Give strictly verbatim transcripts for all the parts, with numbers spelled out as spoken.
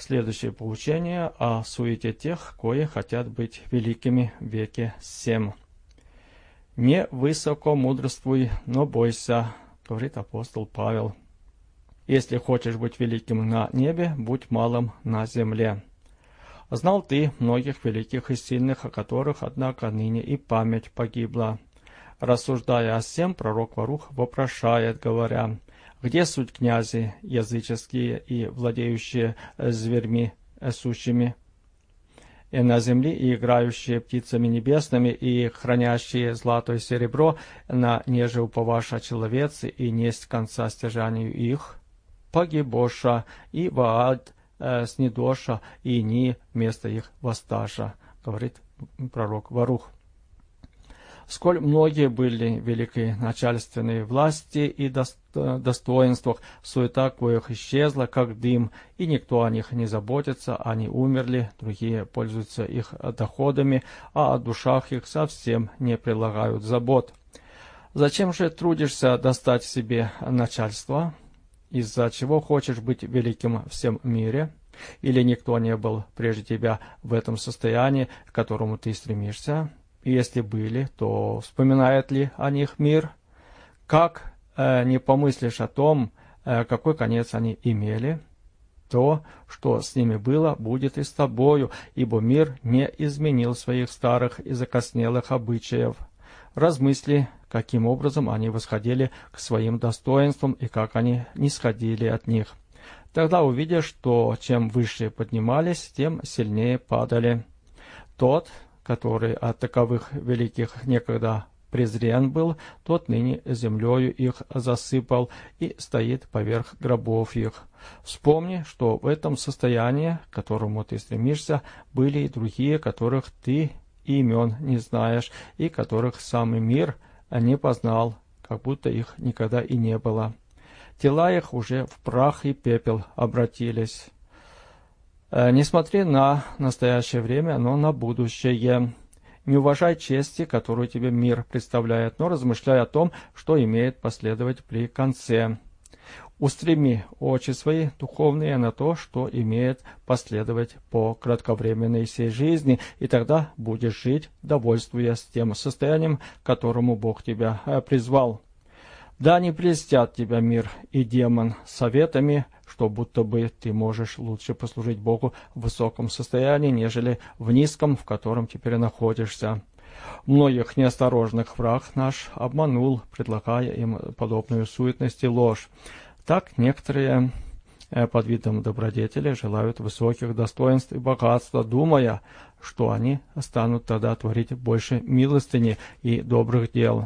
следующее поучение о суете тех, кои хотят быть великими в веке сем. «Не высоко мудрствуй, но бойся», — говорит апостол Павел. «Если хочешь быть великим на небе, будь малым на земле. Знал ты многих великих и сильных, о которых, однако, ныне и память погибла. Рассуждая о сем, пророк Варух вопрошает, говоря: где суть князи языческие и владеющие зверьми сущими, и на земле, и играющие птицами небесными, и хранящие злато и серебро, на неже уповаша человецы, и несть конца стяжанию их? Погибоша, и ваад э, снидоша, и ни вместо их воссташа», говорит пророк Варух. Сколь многие были великие начальственные власти и достоинствах, суета коих исчезла, как дым, и никто о них не заботится, они умерли, другие пользуются их доходами, а о душах их совсем не прилагают забот. Зачем же трудишься достать себе начальство? Из-за чего хочешь быть великим в всем мире? Или никто не был прежде тебя в этом состоянии, к которому ты стремишься? И если были, то вспоминает ли о них мир? Как э, не помыслишь о том, э, какой конец они имели? То, что с ними было, будет и с тобою, ибо мир не изменил своих старых и закоснелых обычаев. Размысли, каким образом они восходили к своим достоинствам и как они нисходили от них. Тогда увидишь, что чем выше поднимались, тем сильнее падали. Тот, который от таковых великих некогда презрен был, тот ныне землею их засыпал и стоит поверх гробов их. Вспомни, что в этом состоянии, к которому ты стремишься, были и другие, которых ты имен не знаешь, и которых самый мир не познал, как будто их никогда и не было. Тела их уже в прах и пепел обратились. Не смотри на настоящее время, но на будущее. Не уважай чести, которую тебе мир представляет, но размышляй о том, что имеет последовать при конце. Устреми очи свои духовные на то, что имеет последовать по кратковременной сей жизни, и тогда будешь жить, довольствуясь тем состоянием, к которому Бог тебя призвал. Да не прельстят тебя мир и демон советами, что будто бы ты можешь лучше послужить Богу в высоком состоянии, нежели в низком, в котором теперь находишься. Многих неосторожных враг наш обманул, предлагая им подобную суетность и ложь. Так некоторые под видом добродетели желают высоких достоинств и богатства, думая, что они станут тогда творить больше милостыни и добрых дел.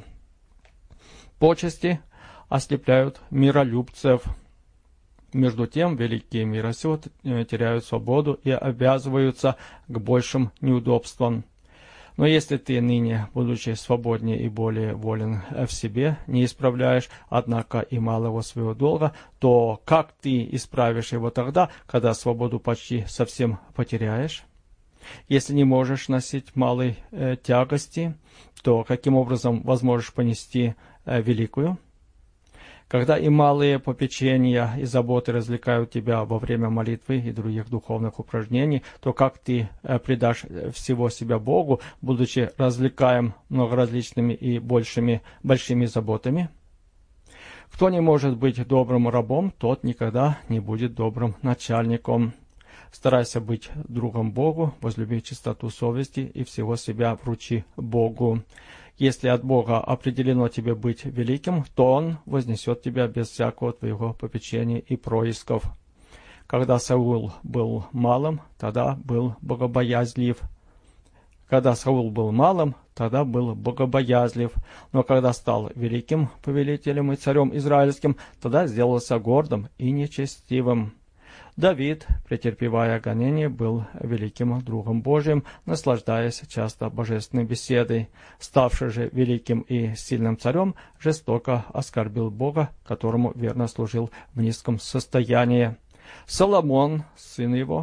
Почести ослепляют миролюбцев. Между тем, великие мира сего теряют свободу и обязываются к большим неудобствам. Но если ты ныне, будучи свободнее и более волен в себе, не исправляешь, однако, и малого своего долга, то как ты исправишь его тогда, когда свободу почти совсем потеряешь? Если не можешь носить малой э, тягости, то каким образом возможешь понести э, великую? Когда и малые попечения и заботы развлекают тебя во время молитвы и других духовных упражнений, то как ты э, предашь всего себя Богу, будучи развлекаем многоразличными и большими, большими заботами? Кто не может быть добрым рабом, тот никогда не будет добрым начальником. Старайся быть другом Богу, возлюби чистоту совести и всего себя вручи Богу. Если от Бога определено тебе быть великим, то Он вознесет тебя без всякого твоего попечения и происков. Когда Саул был малым, тогда был богобоязлив. Когда Саул был малым, тогда был богобоязлив. Но когда стал великим повелителем и царем израильским, тогда сделался гордым и нечестивым. Давид, претерпевая гонение, был великим другом Божиим, наслаждаясь часто божественной беседой. Ставший же великим и сильным царем, жестоко оскорбил Бога, которому верно служил в низком состоянии. Соломон, сын его,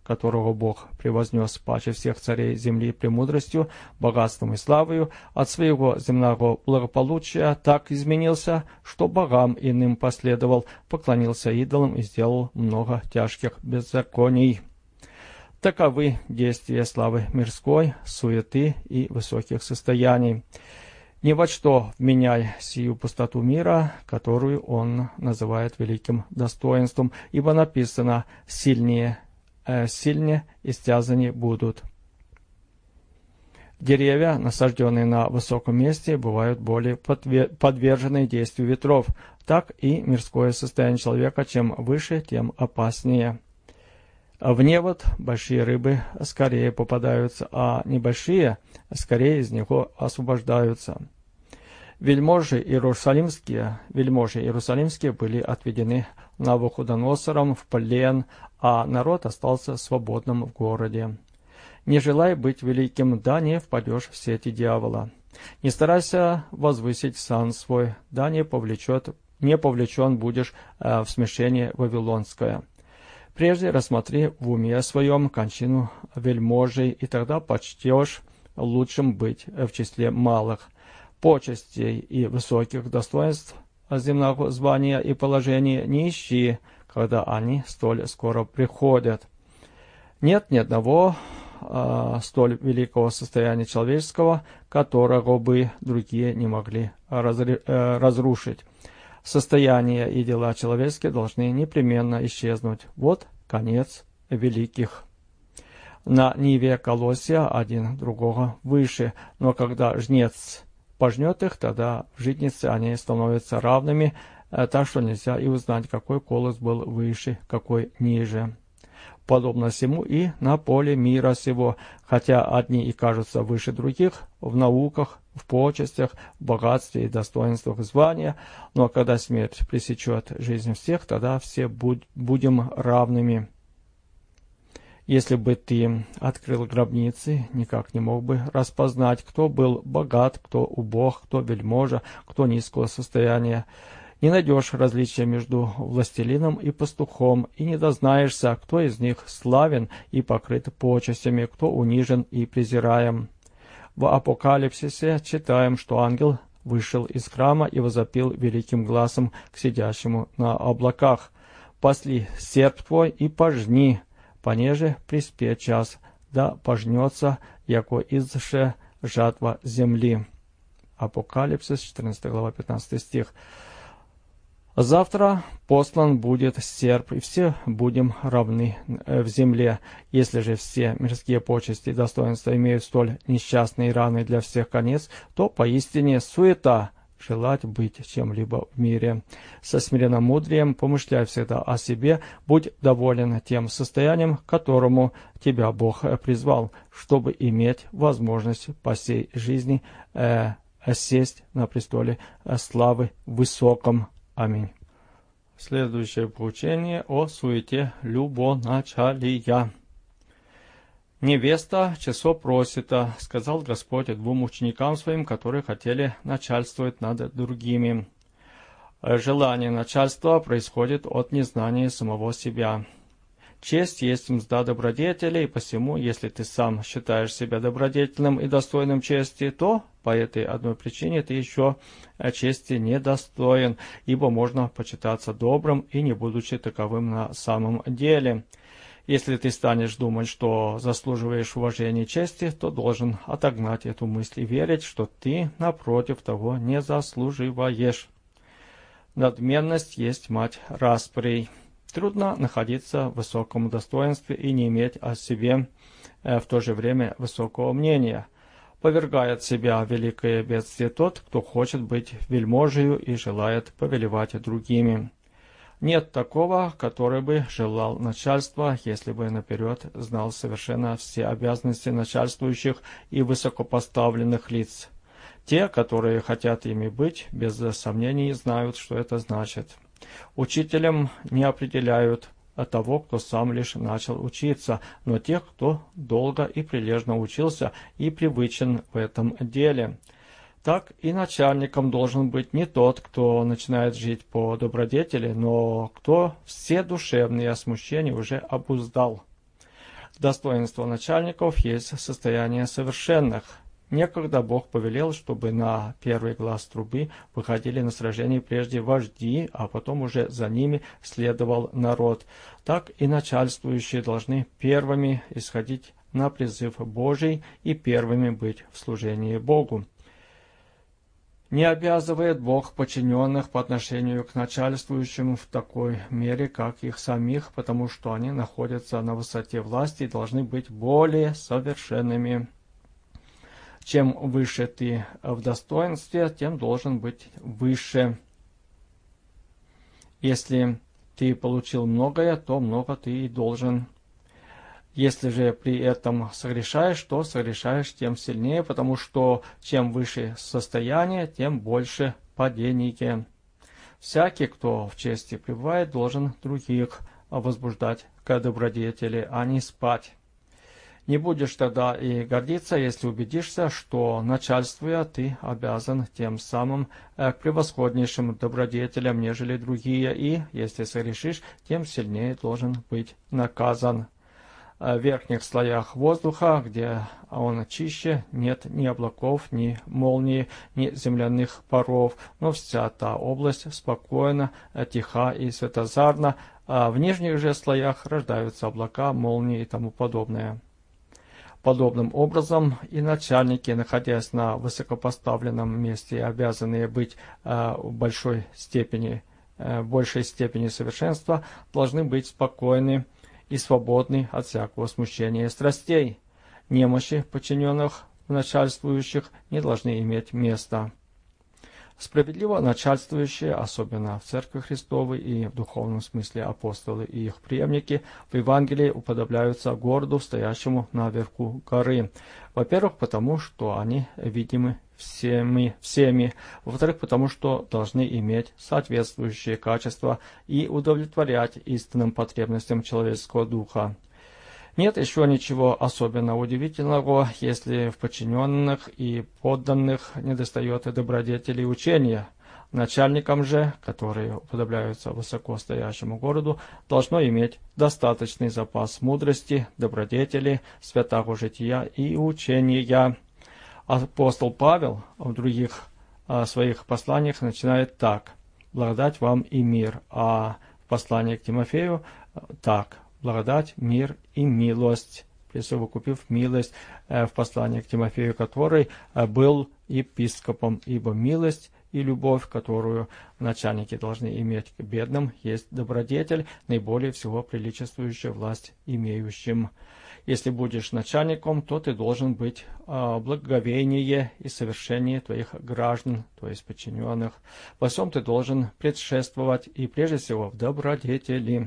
которого Бог превознес паче всех царей земли премудростью, богатством и славою, от своего земного благополучия так изменился, что богам иным последовал, поклонился идолам и сделал много тяжких беззаконий. Таковы действия славы мирской, суеты и высоких состояний. Ни во что вменяй сию пустоту мира, которую он называет великим достоинством, ибо написано «сильнее, э, сильнее истязаны будут». Деревья, насажденные на высоком месте, бывают более подвержены действию ветров. Так и мирское состояние человека, чем выше, тем опаснее. В невод большие рыбы скорее попадаются, а небольшие скорее из него освобождаются. Вельможи иерусалимские, вельможи иерусалимские были отведены Навуходоносором в плен, а народ остался свободным в городе. Не желай быть великим, да не впадешь в сети дьявола. Не старайся возвысить сан свой, да не повлечет, не повлечен будешь э, в смешение вавилонское. Прежде рассмотри в уме своем кончину вельможей, и тогда почтешь лучшим быть в числе малых. Почестей и высоких достоинств земного звания и положения не ищи, когда они столь скоро приходят. Нет ни одного э, столь великого состояния человеческого, которого бы другие не могли разри, э, разрушить. Состояние и дела человеческие должны непременно исчезнуть. Вот конец великих. На ниве колосья один другого выше, но когда жнец пожнет их, тогда в житнице они становятся равными, так что нельзя и узнать, какой колос был выше, какой ниже. Подобно всему и на поле мира сего, хотя одни и кажутся выше других в науках, в почестях, в богатстве и достоинствах звания, но когда смерть пресечет жизнь всех, тогда все будь, будем равными. Если бы ты открыл гробницы, никак не мог бы распознать, кто был богат, кто убог, кто вельможа, кто низкого состояния. Не найдешь различия между властелином и пастухом, и не дознаешься, кто из них славен и покрыт почестями, кто унижен и презираем. В Апокалипсисе читаем, что ангел вышел из храма и возопил великим гласом к сидящему на облаках: «Пасли серп твой и пожни, понеже приспет час, да пожнется, яко изше жатва земли». Апокалипсис, четырнадцатая глава, пятнадцатый стих. Завтра послан будет серп, и все будем равны в земле. Если же все мирские почести и достоинства имеют столь несчастный и равный для всех конец, то поистине суета желать быть чем-либо в мире. Со смиренномудрием помышляй всегда о себе, будь доволен тем состоянием, к которому тебя Бог призвал, чтобы иметь возможность по сей жизни э, сесть на престоле славы высоком. Аминь. Следующее поучение о суете любоначалия. «Невеста часо просита, — сказал Господь двум ученикам своим, которые хотели начальствовать над другими. Желание начальства происходит от незнания самого себя. Честь есть мзда добродетели, и посему, если ты сам считаешь себя добродетельным и достойным чести, то по этой одной причине ты еще чести недостоин, ибо можно почитаться добрым и не будучи таковым на самом деле. Если ты станешь думать, что заслуживаешь уважения и чести, то должен отогнать эту мысль и верить, что ты, напротив того, не заслуживаешь. Надменность есть мать расприй. Трудно находиться в высоком достоинстве и не иметь о себе в то же время высокого мнения. Повергает себя в великое бедствие тот, кто хочет быть вельможею и желает повелевать другими. Нет такого, который бы желал начальства, если бы наперед знал совершенно все обязанности начальствующих и высокопоставленных лиц. Те, которые хотят ими быть, без сомнений знают, что это значит. Учителем не определяют того, кто сам лишь начал учиться, но тех, кто долго и прилежно учился и привычен в этом деле. Так и начальником должен быть не тот, кто начинает жить по добродетели, но кто все душевные смущения уже обуздал. Достоинство начальников есть состояние совершенных. Некогда Бог повелел, чтобы на первый глас трубы выходили на сражение прежде вожди, а потом уже за ними следовал народ. Так и начальствующие должны первыми исходить на призыв Божий и первыми быть в служении Богу. Не обязывает Бог подчиненных по отношению к начальствующим в такой мере, как их самих, потому что они находятся на высоте власти и должны быть более совершенными. Чем выше ты в достоинстве, тем должен быть выше. Если ты получил многое, то много ты и должен. Если же при этом согрешаешь, то согрешаешь тем сильнее, потому что чем выше состояние, тем больше падение. Всякий, кто в чести пребывает, должен других возбуждать к добродетели, а не спать. Не будешь тогда и гордиться, если убедишься, что, начальствуя, ты обязан тем самым к превосходнейшим добродетелям, нежели другие, и, если согрешишь, тем сильнее должен быть наказан. В верхних слоях воздуха, где он чище, нет ни облаков, ни молнии, ни земляных паров, но вся та область спокойна, тиха и светозарна, а в нижних же слоях рождаются облака, молнии и тому подобное. Подобным образом и начальники, находясь на высокопоставленном месте, обязанные быть э, в большой степени, э, большей степени совершенства, должны быть спокойны и свободны от всякого смущения и страстей. Немощи подчиненных начальствующих не должны иметь места. Справедливо начальствующие, особенно в Церкви Христовой и в духовном смысле апостолы и их преемники, в Евангелии уподобляются городу, стоящему наверху горы. Во-первых, потому что они видимы всеми, всеми. Во-вторых, потому что должны иметь соответствующие качества и удовлетворять истинным потребностям человеческого духа. Нет еще ничего особенно удивительного, если в подчиненных и подданных недостает добродетели и учения. Начальникам же, которые уподобляются высокостоящему городу, должно иметь достаточный запас мудрости, добродетели, святого жития и учения. Апостол Павел в других а, своих посланиях начинает так: «Благодать вам и мир», а в послании к Тимофею так: «Благодать, мир и милость», присовокупив милость в послании к Тимофею, который был епископом, ибо милость и любовь, которую начальники должны иметь к бедным, есть добродетель, наиболее всего приличествующая власть имеющим. Если будешь начальником, то ты должен быть благоговейнее и совершеннее твоих граждан, то есть подчиненных. Во всем ты должен предшествовать и прежде всего в добродетели.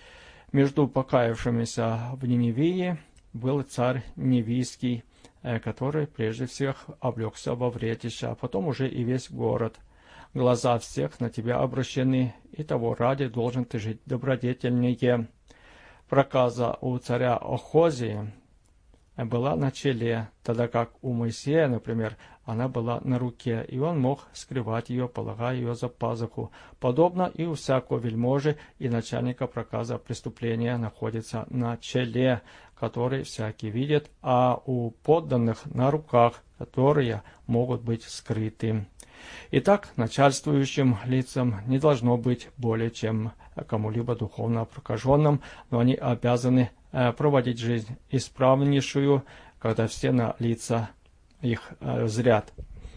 Между покаявшимися в Ниневии был царь Ниневийский, который прежде всех облегся во вретище, а потом уже и весь город. Глаза всех на тебя обращены, и того ради должен ты жить добродетельнее. Проказа у царя Охозии была на челе, тогда как у Моисея, например, она была на руке, и он мог скрывать ее, полагая ее за пазуху. Подобно и у всякого вельможи и начальника проказа преступления находится на челе, который всякий видит, а у подданных на руках, которые могут быть скрыты. Итак, начальствующим лицам не должно быть более чем кому-либо духовно прокаженным, но они обязаны проводить жизнь исправнейшую, когда все на лица их зрят,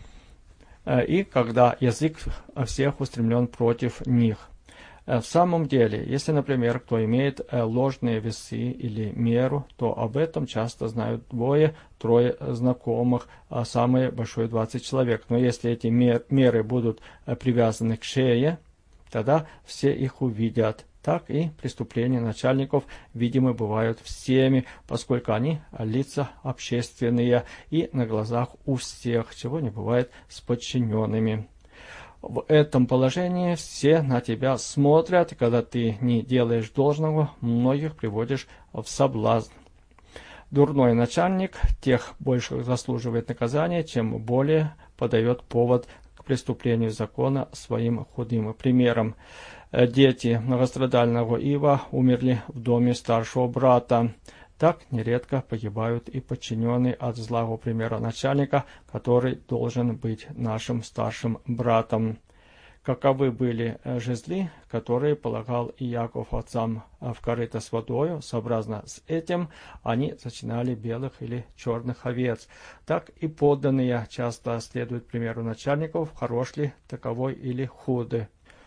и когда язык всех устремлен против них. В самом деле, если, например, кто имеет ложные весы или меру, то об этом часто знают двое-трое знакомых, а самое большое двадцать человек. Но если эти меры будут привязаны к шее, тогда все их увидят. Так и преступления начальников, видимо, бывают всеми, поскольку они лица общественные и на глазах у всех, чего не бывает с подчиненными. В этом положении все на тебя смотрят, и когда ты не делаешь должного, многих приводишь в соблазн. Дурной начальник тех больше заслуживает наказания, чем более подает повод к преступлению закона своим худым примером. Дети многострадального Ива умерли в доме старшего брата. Так нередко погибают и подчиненные от злого примера начальника, который должен быть нашим старшим братом. Каковы были жезлы, которые полагал Иаков отцам в корыто с водою, сообразно с этим они зачинали белых или черных овец. Так и подданные часто следуют примеру начальников, хорош ли таковой или худы.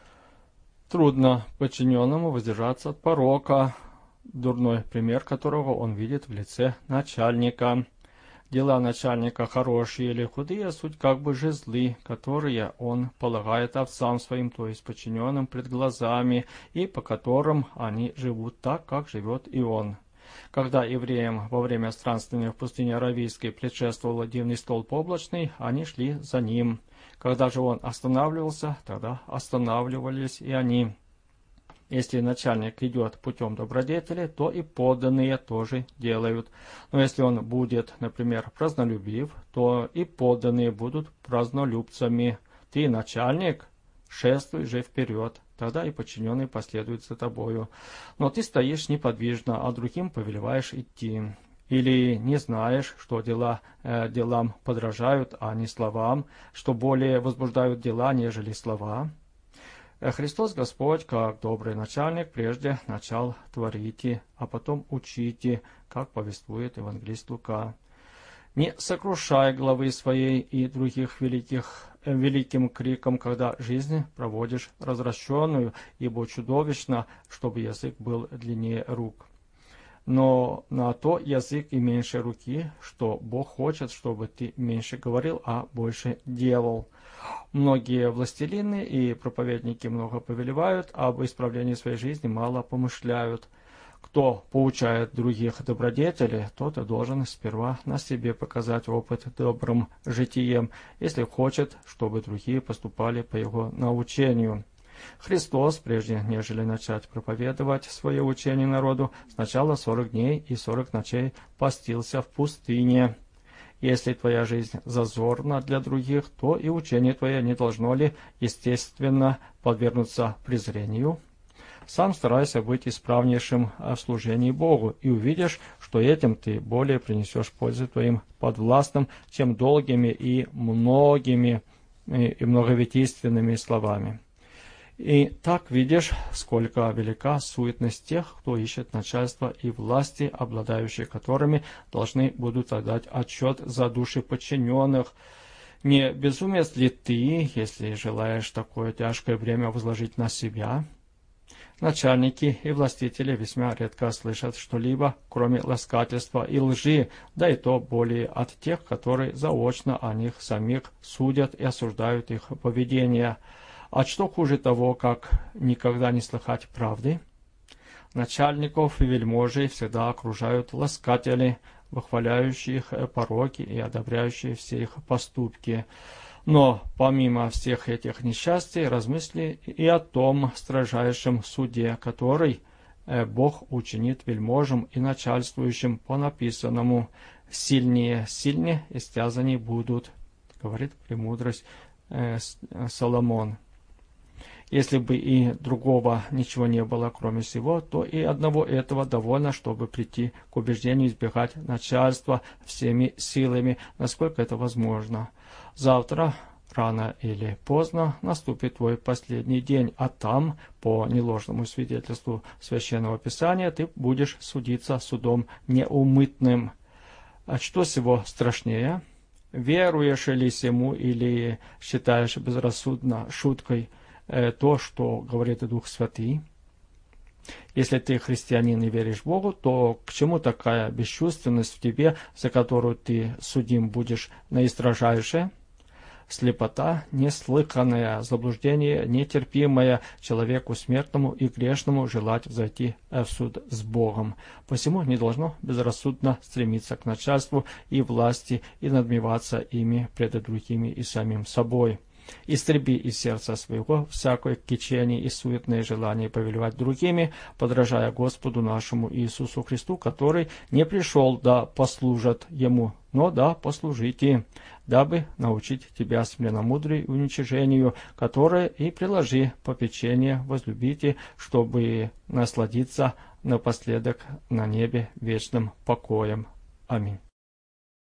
Трудно подчиненному воздержаться от порока, дурной пример которого он видит в лице начальника. Дела начальника хорошие или худые, суть как бы жезлы, которые он полагает овцам своим, то есть подчиненным пред глазами, и по которым они живут так, как живет и он. Когда евреям во время странствования в пустыне Аравийской предшествовал дивный столб облачный, они шли за ним. Когда же он останавливался, тогда останавливались и они. Если начальник идет путем добродетели, то и подданные тоже делают. Но если он будет, например, празднолюбив, то и подданные будут празднолюбцами. Ты начальник, шествуй же вперед, тогда и подчиненные последуют за тобою. Но ты стоишь неподвижно, а другим повелеваешь идти. Или не знаешь, что дела э, делам подражают, а не словам, что более возбуждают дела, нежели слова. Христос Господь, как добрый начальник, прежде начал творите, а потом учите, как повествует евангелист Лука. Не сокрушай главы своей и других великих э, великим криком, когда жизнь проводишь развращенную, ибо чудовищно, чтобы язык был длиннее рук. Но на то язык и меньше руки, что Бог хочет, чтобы ты меньше говорил, а больше делал. Многие властелины и проповедники много повелевают, а об исправлении своей жизни мало помышляют. Кто поучает других добродетели, тот и должен сперва на себе показать опыт добрым житием, если хочет, чтобы другие поступали по его научению. Христос, прежде нежели начать проповедовать свое учение народу, сначала сорок дней и сорок ночей постился в пустыне. Если твоя жизнь зазорна для других, то и учение твое не должно ли, естественно, подвергнуться презрению? Сам старайся быть исправнейшим в служении Богу, и увидишь, что этим ты более принесешь пользу твоим подвластным, чем долгими и многими и многовитийственными словами. И так видишь, сколько велика суетность тех, кто ищет начальства и власти, обладающие которыми должны будут отдать отчет за души подчиненных. Не безумец ли ты, если желаешь такое тяжкое бремя возложить на себя? Начальники и властители весьма редко слышат что-либо, кроме ласкательства и лжи, да и то более от тех, которые заочно о них самих судят и осуждают их поведение. А что хуже того, как никогда не слыхать правды? Начальников и вельможей всегда окружают ласкатели, выхваляющие их пороки и одобряющие все их поступки. Но помимо всех этих несчастий, размысли и о том строжайшем суде, который Бог учинит вельможам и начальствующим по написанному: «Сильнее сильнее истязаний будут», говорит премудрость Соломон. Если бы и другого ничего не было, кроме всего, то и одного этого довольно, чтобы прийти к убеждению избегать начальства всеми силами, насколько это возможно. Завтра, рано или поздно, наступит твой последний день, а там, по неложному свидетельству Священного Писания, ты будешь судиться судом неумытным. А что всего страшнее? Веруешь ли сему или считаешь безрассудно шуткой то, что говорит Дух Святый? Если ты христианин и веришь Богу, то к чему такая бесчувственность в тебе, за которую ты судим будешь наистрожайше? Слепота, неслыханное заблуждение, нетерпимое человеку смертному и грешному желать взойти в суд с Богом. Посему не должно безрассудно стремиться к начальству и власти и надмеваться ими пред другими и самим собой. Истреби из сердца своего всякое кичение и суетные желания повелевать другими, подражая Господу нашему Иисусу Христу, который не пришел да послужат Ему, но да послужите, дабы научить тебя смиренномудрию и уничижению, которое и приложи попечение возлюбите, чтобы насладиться напоследок на небе вечным покоем. Аминь.